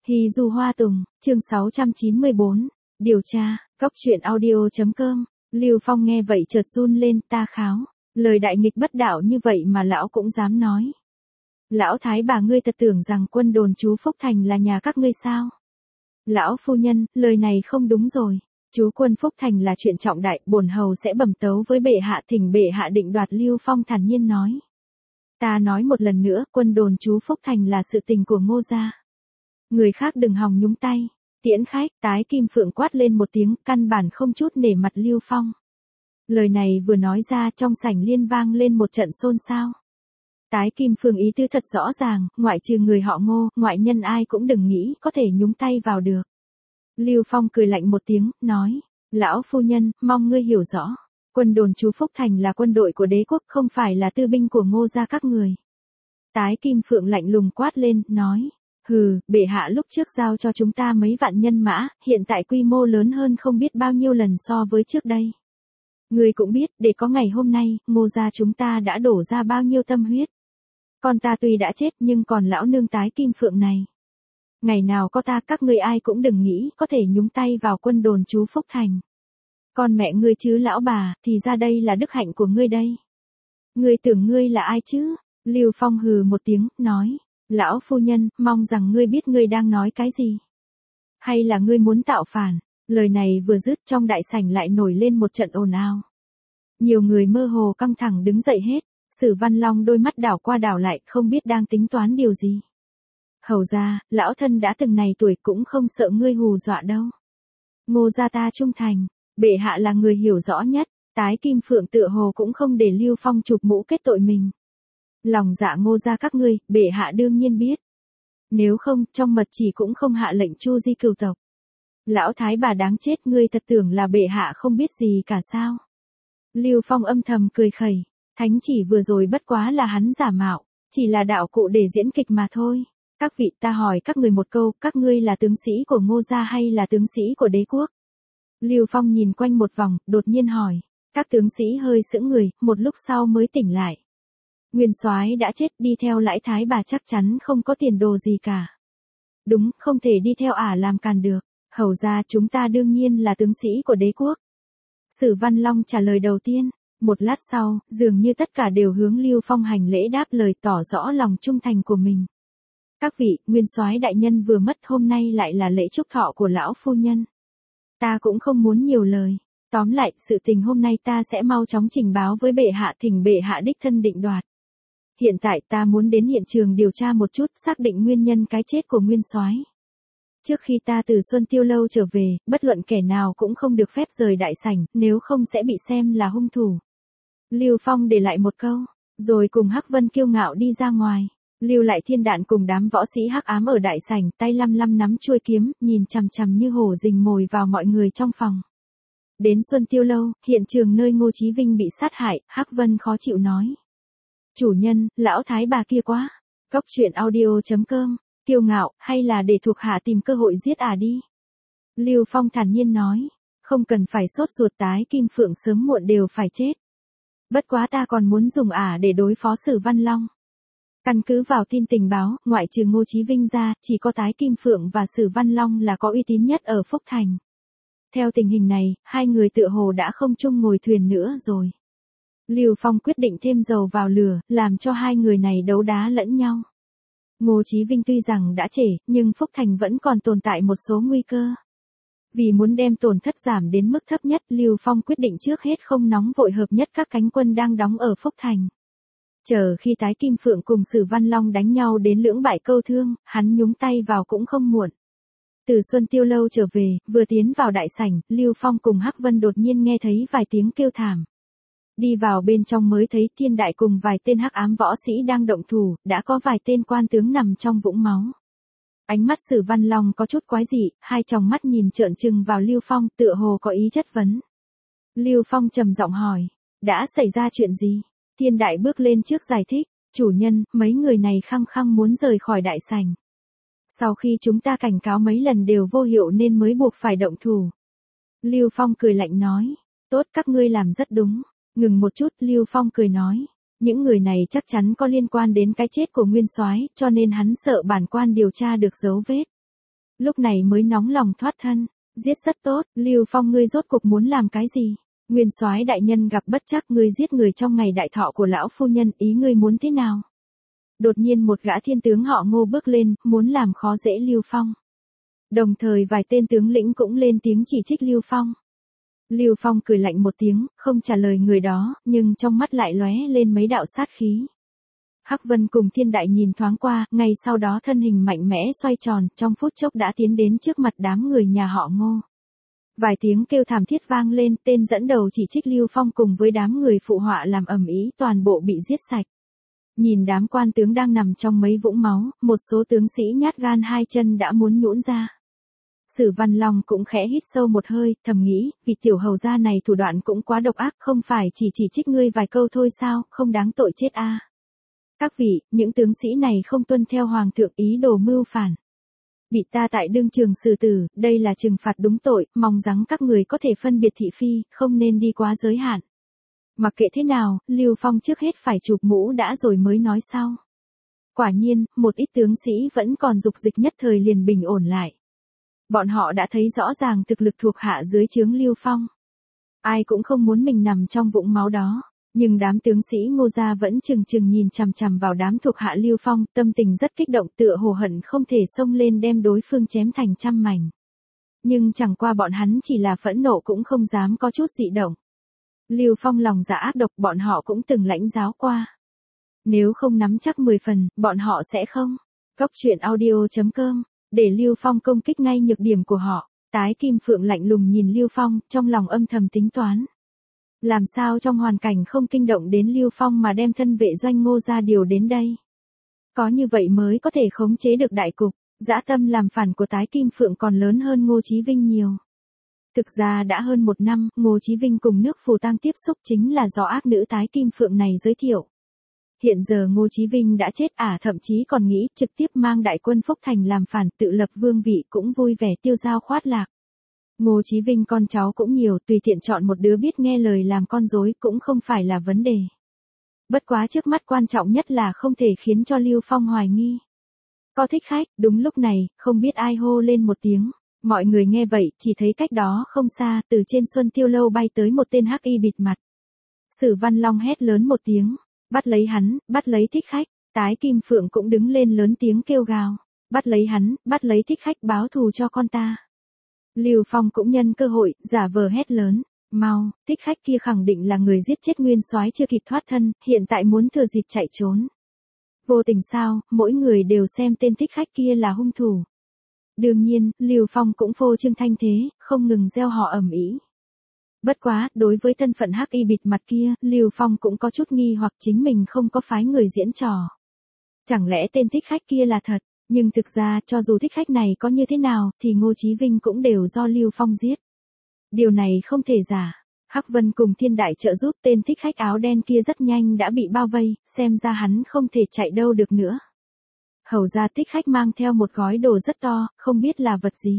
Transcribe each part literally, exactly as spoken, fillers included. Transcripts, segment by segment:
Hy Du Hoa Tùng, chương sáu trăm chín mươi bốn, điều tra, cóc truyện audio.com, Lưu Phong nghe vậy chợt run lên, ta kháo, lời đại nghịch bất đạo như vậy mà lão cũng dám nói. Lão thái bà ngươi thật tưởng rằng quân đồn chú Phúc Thành là nhà các ngươi sao? Lão phu nhân, lời này không đúng rồi. Chú quân Phúc Thành là chuyện trọng đại, bổn hầu sẽ bẩm tấu với bệ hạ, thỉnh bệ hạ định đoạt. Lưu Phong thản nhiên nói. Ta nói một lần nữa, quân đồn chú Phúc Thành là sự tình của Ngô gia. Người khác đừng hòng nhúng tay. Tiễn khách, Tái Kim Phượng quát lên một tiếng, căn bản không chút nể mặt Lưu Phong. Lời này vừa nói ra, trong sảnh liên vang lên một trận xôn xao. Tái Kim Phượng ý tư thật rõ ràng, ngoại trừ người họ Ngô, ngoại nhân ai cũng đừng nghĩ có thể nhúng tay vào được. Lưu Phong cười lạnh một tiếng, nói, lão phu nhân, mong ngươi hiểu rõ. Quân đồn chú Phúc Thành là quân đội của đế quốc, không phải là tư binh của Ngô gia các người. Tái Kim Phượng lạnh lùng quát lên, nói, hừ, bệ hạ lúc trước giao cho chúng ta mấy vạn nhân mã, hiện tại quy mô lớn hơn không biết bao nhiêu lần so với trước đây. Ngươi cũng biết, để có ngày hôm nay, Ngô gia chúng ta đã đổ ra bao nhiêu tâm huyết. Con ta tuy đã chết nhưng còn lão nương Tái Kim Phượng này. Ngày nào có ta, các ngươi ai cũng đừng nghĩ có thể nhúng tay vào quân đồn chú Phúc Thành. Con mẹ ngươi chứ lão bà, thì ra đây là đức hạnh của ngươi đây. Ngươi tưởng ngươi là ai chứ? Lưu Phong hừ một tiếng, nói, lão phu nhân, mong rằng ngươi biết ngươi đang nói cái gì. Hay là ngươi muốn tạo phản? Lời này vừa dứt, trong đại sảnh lại nổi lên một trận ồn ào. Nhiều người mơ hồ căng thẳng đứng dậy hết. Sử Văn Long đôi mắt đảo qua đảo lại, không biết đang tính toán điều gì. Hầu ra, lão thân đã từng này tuổi cũng không sợ ngươi hù dọa đâu. Ngô gia ta trung thành, bệ hạ là người hiểu rõ nhất. Tái Kim Phượng tựa hồ cũng không để Lưu Phong chụp mũ kết tội mình. Lòng dạ Ngô gia các ngươi, bệ hạ đương nhiên biết. Nếu không, trong mật chỉ cũng không hạ lệnh chu di cửu tộc. Lão thái bà đáng chết, ngươi thật tưởng là bệ hạ không biết gì cả sao? Lưu Phong âm thầm cười khẩy. Thánh chỉ vừa rồi bất quá là hắn giả mạo, chỉ là đạo cụ để diễn kịch mà thôi. Các vị, ta hỏi các người một câu, các ngươi là tướng sĩ của Ngô gia hay là tướng sĩ của đế quốc? Lưu Phong nhìn quanh một vòng, đột nhiên hỏi. Các tướng sĩ hơi sững người, một lúc sau mới tỉnh lại. Nguyên soái đã chết, đi theo Lãi thái bà chắc chắn không có tiền đồ gì cả. Đúng, không thể đi theo ả làm càn được. Hầu ra chúng ta đương nhiên là tướng sĩ của đế quốc. Sử Văn Long trả lời đầu tiên. Một lát sau, dường như tất cả đều hướng Lưu Phong hành lễ đáp lời, tỏ rõ lòng trung thành của mình. Các vị, nguyên soái đại nhân vừa mất, hôm nay lại là lễ chúc thọ của lão phu nhân. Ta cũng không muốn nhiều lời. Tóm lại, sự tình hôm nay ta sẽ mau chóng trình báo với bệ hạ, thỉnh bệ hạ đích thân định đoạt. Hiện tại ta muốn đến hiện trường điều tra một chút, xác định nguyên nhân cái chết của nguyên soái. Trước khi ta từ Xuân Tiêu Lâu trở về, bất luận kẻ nào cũng không được phép rời đại sảnh, nếu không sẽ bị xem là hung thủ. Lưu Phong để lại một câu, rồi cùng Hắc Vân kiêu ngạo đi ra ngoài. Lưu lại Thiên Đạn cùng đám võ sĩ hắc ám ở đại sảnh, tay lăm lăm nắm chuôi kiếm, nhìn chằm chằm như hổ rình mồi vào mọi người trong phòng. Đến Xuân Tiêu Lâu, hiện trường nơi Ngô Chí Vinh bị sát hại, Hắc Vân khó chịu nói. Chủ nhân, lão thái bà kia quá. Cóc truyện audio.com, kiêu ngạo, hay là để thuộc hạ tìm cơ hội giết ả đi. Lưu Phong thản nhiên nói, không cần phải sốt ruột, Tái Kim Phượng sớm muộn đều phải chết. Bất quá ta còn muốn dùng ả để đối phó Sử Văn Long. Căn cứ vào tin tình báo, ngoại trừ Ngô Chí Vinh ra, chỉ có Tái Kim Phượng và Sử Văn Long là có uy tín nhất ở Phúc Thành. Theo tình hình này, hai người tựa hồ đã không chung ngồi thuyền nữa rồi. Lưu Phong quyết định thêm dầu vào lửa, làm cho hai người này đấu đá lẫn nhau. Ngô Chí Vinh tuy rằng đã trễ, nhưng Phúc Thành vẫn còn tồn tại một số nguy cơ. Vì muốn đem tổn thất giảm đến mức thấp nhất, Lưu Phong quyết định trước hết không nóng vội hợp nhất các cánh quân đang đóng ở Phúc Thành. Chờ khi Tái Kim Phượng cùng Sử Văn Long đánh nhau đến lưỡng bại câu thương, hắn nhúng tay vào cũng không muộn. Từ Xuân Tiêu Lâu trở về, vừa tiến vào đại sảnh, Lưu Phong cùng Hắc Vân đột nhiên nghe thấy vài tiếng kêu thảm. Đi vào bên trong mới thấy Thiên Đại cùng vài tên hắc ám võ sĩ đang động thủ, đã có vài tên quan tướng nằm trong vũng máu. Ánh mắt Sử Văn Long có chút quái dị, hai tròng mắt nhìn trợn trừng vào Lưu Phong, tựa hồ có ý chất vấn. Lưu Phong trầm giọng hỏi, đã xảy ra chuyện gì? Thiên Đại bước lên trước giải thích, chủ nhân, mấy người này khăng khăng muốn rời khỏi đại sảnh. Sau khi chúng ta cảnh cáo mấy lần đều vô hiệu nên mới buộc phải động thủ. Lưu Phong cười lạnh nói, tốt, các ngươi làm rất đúng. Ngừng một chút, Lưu Phong cười nói, những người này chắc chắn có liên quan đến cái chết của nguyên soái, cho nên hắn sợ bản quan điều tra được dấu vết. lúc này mới nóng lòng thoát thân. Giết rất tốt, Lưu Phong ngươi rốt cuộc muốn làm cái gì? Nguyên soái đại nhân gặp bất trắc, ngươi giết người trong ngày đại thọ của lão phu nhân, ý ngươi muốn thế nào? Đột nhiên một gã thiên tướng họ Ngô bước lên, muốn làm khó dễ Lưu Phong. Đồng thời vài tên tướng lĩnh cũng lên tiếng chỉ trích Lưu Phong. Lưu Phong cười lạnh một tiếng, không trả lời người đó, nhưng trong mắt lại lóe lên mấy đạo sát khí. Hắc Vân cùng Thiên Đại nhìn thoáng qua, ngay sau đó thân hình mạnh mẽ xoay tròn, trong phút chốc đã tiến đến trước mặt đám người nhà họ Ngô. Vài tiếng kêu thảm thiết vang lên, tên dẫn đầu chỉ trích Lưu Phong cùng với đám người phụ họa làm ầm ĩ, toàn bộ bị giết sạch. Nhìn đám quan tướng đang nằm trong mấy vũng máu, một số tướng sĩ nhát gan hai chân đã muốn nhũn ra. Sử Văn Long cũng khẽ hít sâu một hơi, thầm nghĩ, vị tiểu hầu gia này thủ đoạn cũng quá độc ác, không phải chỉ chỉ trích ngươi vài câu thôi sao, không đáng tội chết a. À. Các vị, những tướng sĩ này không tuân theo hoàng thượng ý đồ mưu phản. Bị ta tại đương trường xử tử, đây là trừng phạt đúng tội, mong rằng các người có thể phân biệt thị phi, không nên đi quá giới hạn. Mặc kệ thế nào, Lưu Phong trước hết phải chụp mũ đã rồi mới nói sau. Quả nhiên, một ít tướng sĩ vẫn còn dục dịch nhất thời liền bình ổn lại. Bọn họ đã thấy rõ ràng thực lực thuộc hạ dưới trướng Lưu Phong. Ai cũng không muốn mình nằm trong vũng máu đó. Nhưng đám tướng sĩ Ngô gia vẫn chừng chừng nhìn chằm chằm vào đám thuộc hạ Lưu Phong, tâm tình rất kích động, tựa hồ hận không thể xông lên đem đối phương chém thành trăm mảnh. Nhưng chẳng qua bọn hắn chỉ là phẫn nộ cũng không dám có chút dị động. Lưu Phong lòng dạ ác độc, bọn họ cũng từng lãnh giáo qua. Nếu không nắm chắc mười phần, bọn họ sẽ không. Góc truyện audio chấm com, để Lưu Phong công kích ngay nhược điểm của họ. Tái Kim Phượng lạnh lùng nhìn Lưu Phong, trong lòng âm thầm tính toán. Làm sao trong hoàn cảnh không kinh động đến Lưu Phong mà đem thân vệ doanh Ngô gia điều đến đây? Có như vậy mới có thể khống chế được đại cục. Dã tâm làm phản của Tái Kim Phượng còn lớn hơn Ngô Chí Vinh nhiều. Thực ra đã hơn một năm, Ngô Chí Vinh cùng nước Phù Tang tiếp xúc chính là do ác nữ Tái Kim Phượng này giới thiệu. Hiện giờ Ngô Chí Vinh đã chết ả, thậm chí còn nghĩ trực tiếp mang đại quân Phúc Thành làm phản, tự lập vương vị, cũng vui vẻ tiêu dao khoát lạc. Ngô Chí Vinh con cháu cũng nhiều, tùy tiện chọn một đứa biết nghe lời làm con rối cũng không phải là vấn đề. Bất quá trước mắt quan trọng nhất là không thể khiến cho Lưu Phong hoài nghi. Có thích khách, đúng lúc này, không biết ai hô lên một tiếng. Mọi người nghe vậy, chỉ thấy cách đó không xa, từ trên Xuân Tiêu Lâu bay tới một tên hắc y bịt mặt. Sử Văn Long hét lớn một tiếng, bắt lấy hắn, bắt lấy thích khách. Tái Kim Phượng cũng đứng lên lớn tiếng kêu gào, bắt lấy hắn, bắt lấy thích khách, báo thù cho con ta. Lưu Phong cũng nhân cơ hội, giả vờ hét lớn, mau, thích khách kia khẳng định là người giết chết nguyên soái chưa kịp thoát thân, hiện tại muốn thừa dịp chạy trốn. Vô tình sao, mỗi người đều xem tên thích khách kia là hung thủ. Đương nhiên, Lưu Phong cũng phô trương thanh thế, không ngừng gieo họ ầm ĩ. Bất quá, đối với thân phận hắc y bịt mặt kia, Lưu Phong cũng có chút nghi hoặc chính mình không có phái người diễn trò. Chẳng lẽ tên thích khách kia là thật? Nhưng thực ra, cho dù thích khách này có như thế nào, thì Ngô Chí Vinh cũng đều do Lưu Phong giết. Điều này không thể giả. Hắc Vân cùng Thiên Đại trợ giúp, tên thích khách áo đen kia rất nhanh đã bị bao vây, xem ra hắn không thể chạy đâu được nữa. Hầu ra thích khách mang theo một gói đồ rất to, không biết là vật gì.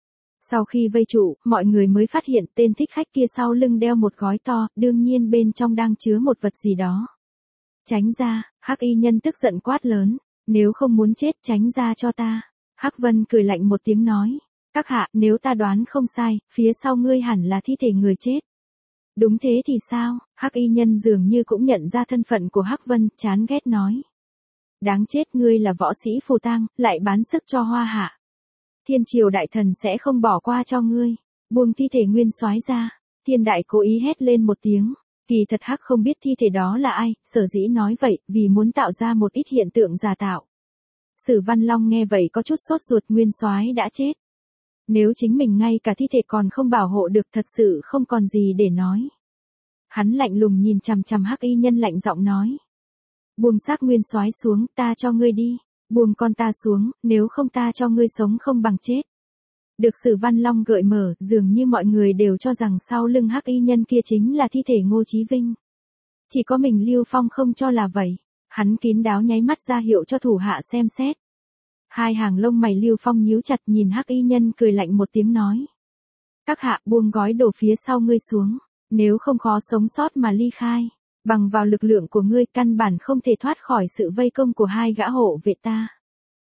Sau khi vây trụ, mọi người mới phát hiện tên thích khách kia sau lưng đeo một gói to, đương nhiên bên trong đang chứa một vật gì đó. Tránh ra, hắc y nhân tức giận quát lớn. Nếu không muốn chết, tránh ra cho ta. Hắc Vân cười lạnh một tiếng nói. Các hạ, nếu ta đoán không sai, phía sau ngươi hẳn là thi thể người chết. Đúng thế thì sao? Hắc y nhân dường như cũng nhận ra thân phận của Hắc Vân, chán ghét nói. Đáng chết, ngươi là võ sĩ Phù Tang, lại bán sức cho Hoa Hạ. Thiên triều đại thần sẽ không bỏ qua cho ngươi. Buông thi thể nguyên soái ra. Thiên Đại cố ý hét lên một tiếng. Kỳ thật Hắc không biết thi thể đó là ai, sở dĩ nói vậy, vì muốn tạo ra một ít hiện tượng giả tạo. Sử Văn Long nghe vậy có chút sốt ruột, nguyên soái đã chết. Nếu chính mình ngay cả thi thể còn không bảo hộ được, thật sự không còn gì để nói. Hắn lạnh lùng nhìn chằm chằm hắc y nhân, lạnh giọng nói. Buông xác nguyên soái xuống, ta cho ngươi đi. Buông con ta xuống, nếu không ta cho ngươi sống không bằng chết. Được Sử Văn Long gợi mở, dường như mọi người đều cho rằng sau lưng hắc y nhân kia chính là thi thể Ngô Chí Vinh. Chỉ có mình Lưu Phong không cho là vậy. Hắn kín đáo nháy mắt ra hiệu cho thủ hạ xem xét. Hai hàng lông mày Lưu Phong nhíu chặt, nhìn hắc y nhân cười lạnh một tiếng nói. Các hạ, buông gói đồ phía sau ngươi xuống. Nếu không khó sống sót mà ly khai. Bằng vào lực lượng của ngươi căn bản không thể thoát khỏi sự vây công của hai gã hộ vệ ta.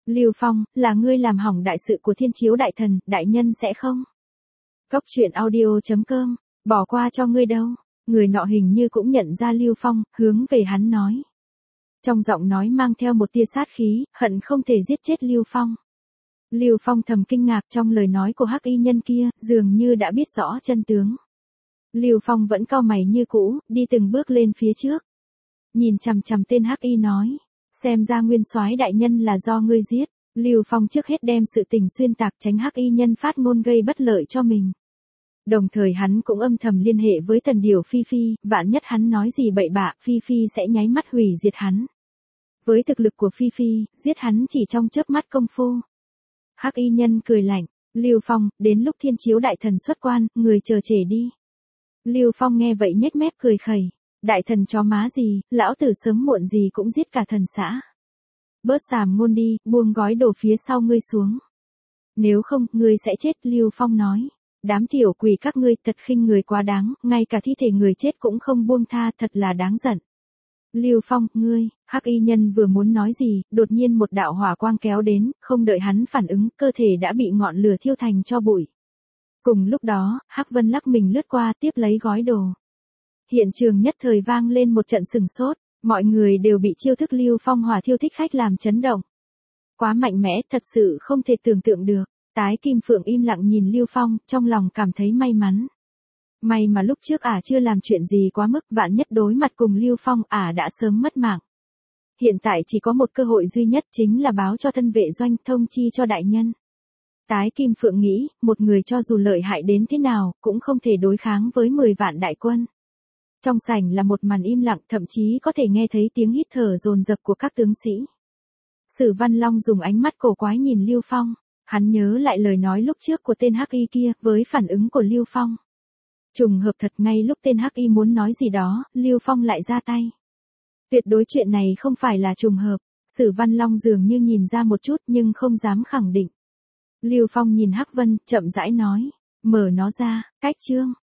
Lưu Phong, là ngươi làm hỏng đại sự của thiên chiếu đại thần, đại nhân sẽ không? Cốc truyện audio.com, bỏ qua cho ngươi đâu. Người nọ hình như cũng nhận ra Lưu Phong, hướng về hắn nói. Trong giọng nói mang theo một tia sát khí, hận không thể giết chết Lưu Phong. Lưu Phong thầm kinh ngạc trong lời nói của hắc y nhân kia, dường như đã biết rõ chân tướng. Lưu Phong vẫn cau mày như cũ, đi từng bước lên phía trước. Nhìn chằm chằm tên hắc y nói, xem ra nguyên soái đại nhân là do ngươi giết. Lưu Phong trước hết đem sự tình xuyên tạc tránh hắc y nhân phát ngôn gây bất lợi cho mình. Đồng thời hắn cũng âm thầm liên hệ với Tần Điểu Phi Phi, vạn nhất hắn nói gì bậy bạ, Phi Phi sẽ nháy mắt hủy diệt hắn. Với thực lực của Phi Phi, giết hắn chỉ trong chớp mắt công phu. Hắc y nhân cười lạnh, Lưu Phong, đến lúc thiên chiếu đại thần xuất quan, người chờ trễ đi. Lưu Phong nghe vậy nhếch mép cười khẩy, đại thần chó má gì, lão tử sớm muộn gì cũng giết cả thần xã. Bớt xàm ngôn đi, buông gói đồ phía sau ngươi xuống. Nếu không, ngươi sẽ chết, Lưu Phong nói. Đám tiểu quỷ các ngươi thật khinh người quá đáng, ngay cả thi thể người chết cũng không buông tha, thật là đáng giận. Lưu Phong, ngươi, hắc y nhân vừa muốn nói gì, đột nhiên một đạo hỏa quang kéo đến, không đợi hắn phản ứng, cơ thể đã bị ngọn lửa thiêu thành tro bụi. Cùng lúc đó, Hắc Vân lắc mình lướt qua tiếp lấy gói đồ. Hiện trường nhất thời vang lên một trận sừng sốt, mọi người đều bị chiêu thức Lưu Phong hỏa thiêu thích khách làm chấn động. Quá mạnh mẽ, thật sự không thể tưởng tượng được. Tái Kim Phượng im lặng nhìn Lưu Phong, trong lòng cảm thấy may mắn. May mà lúc trước ả chưa làm chuyện gì quá mức, vạn nhất đối mặt cùng Lưu Phong, ả đã sớm mất mạng. Hiện tại chỉ có một cơ hội duy nhất, chính là báo cho thân vệ doanh, thông chi cho đại nhân. Tái Kim Phượng nghĩ, một người cho dù lợi hại đến thế nào, cũng không thể đối kháng với mười vạn đại quân. Trong sảnh là một màn im lặng, thậm chí có thể nghe thấy tiếng hít thở dồn dập của các tướng sĩ. Sử Văn Long dùng ánh mắt cổ quái nhìn Lưu Phong. Hắn nhớ lại lời nói lúc trước của tên hắc y kia, với phản ứng của Lưu Phong. Trùng hợp thật, ngay lúc tên hắc y muốn nói gì đó, Lưu Phong lại ra tay. Tuyệt đối chuyện này không phải là trùng hợp, Sử Văn Long dường như nhìn ra một chút nhưng không dám khẳng định. Lưu Phong nhìn Hắc Vân, chậm rãi nói, mở nó ra, cách chương.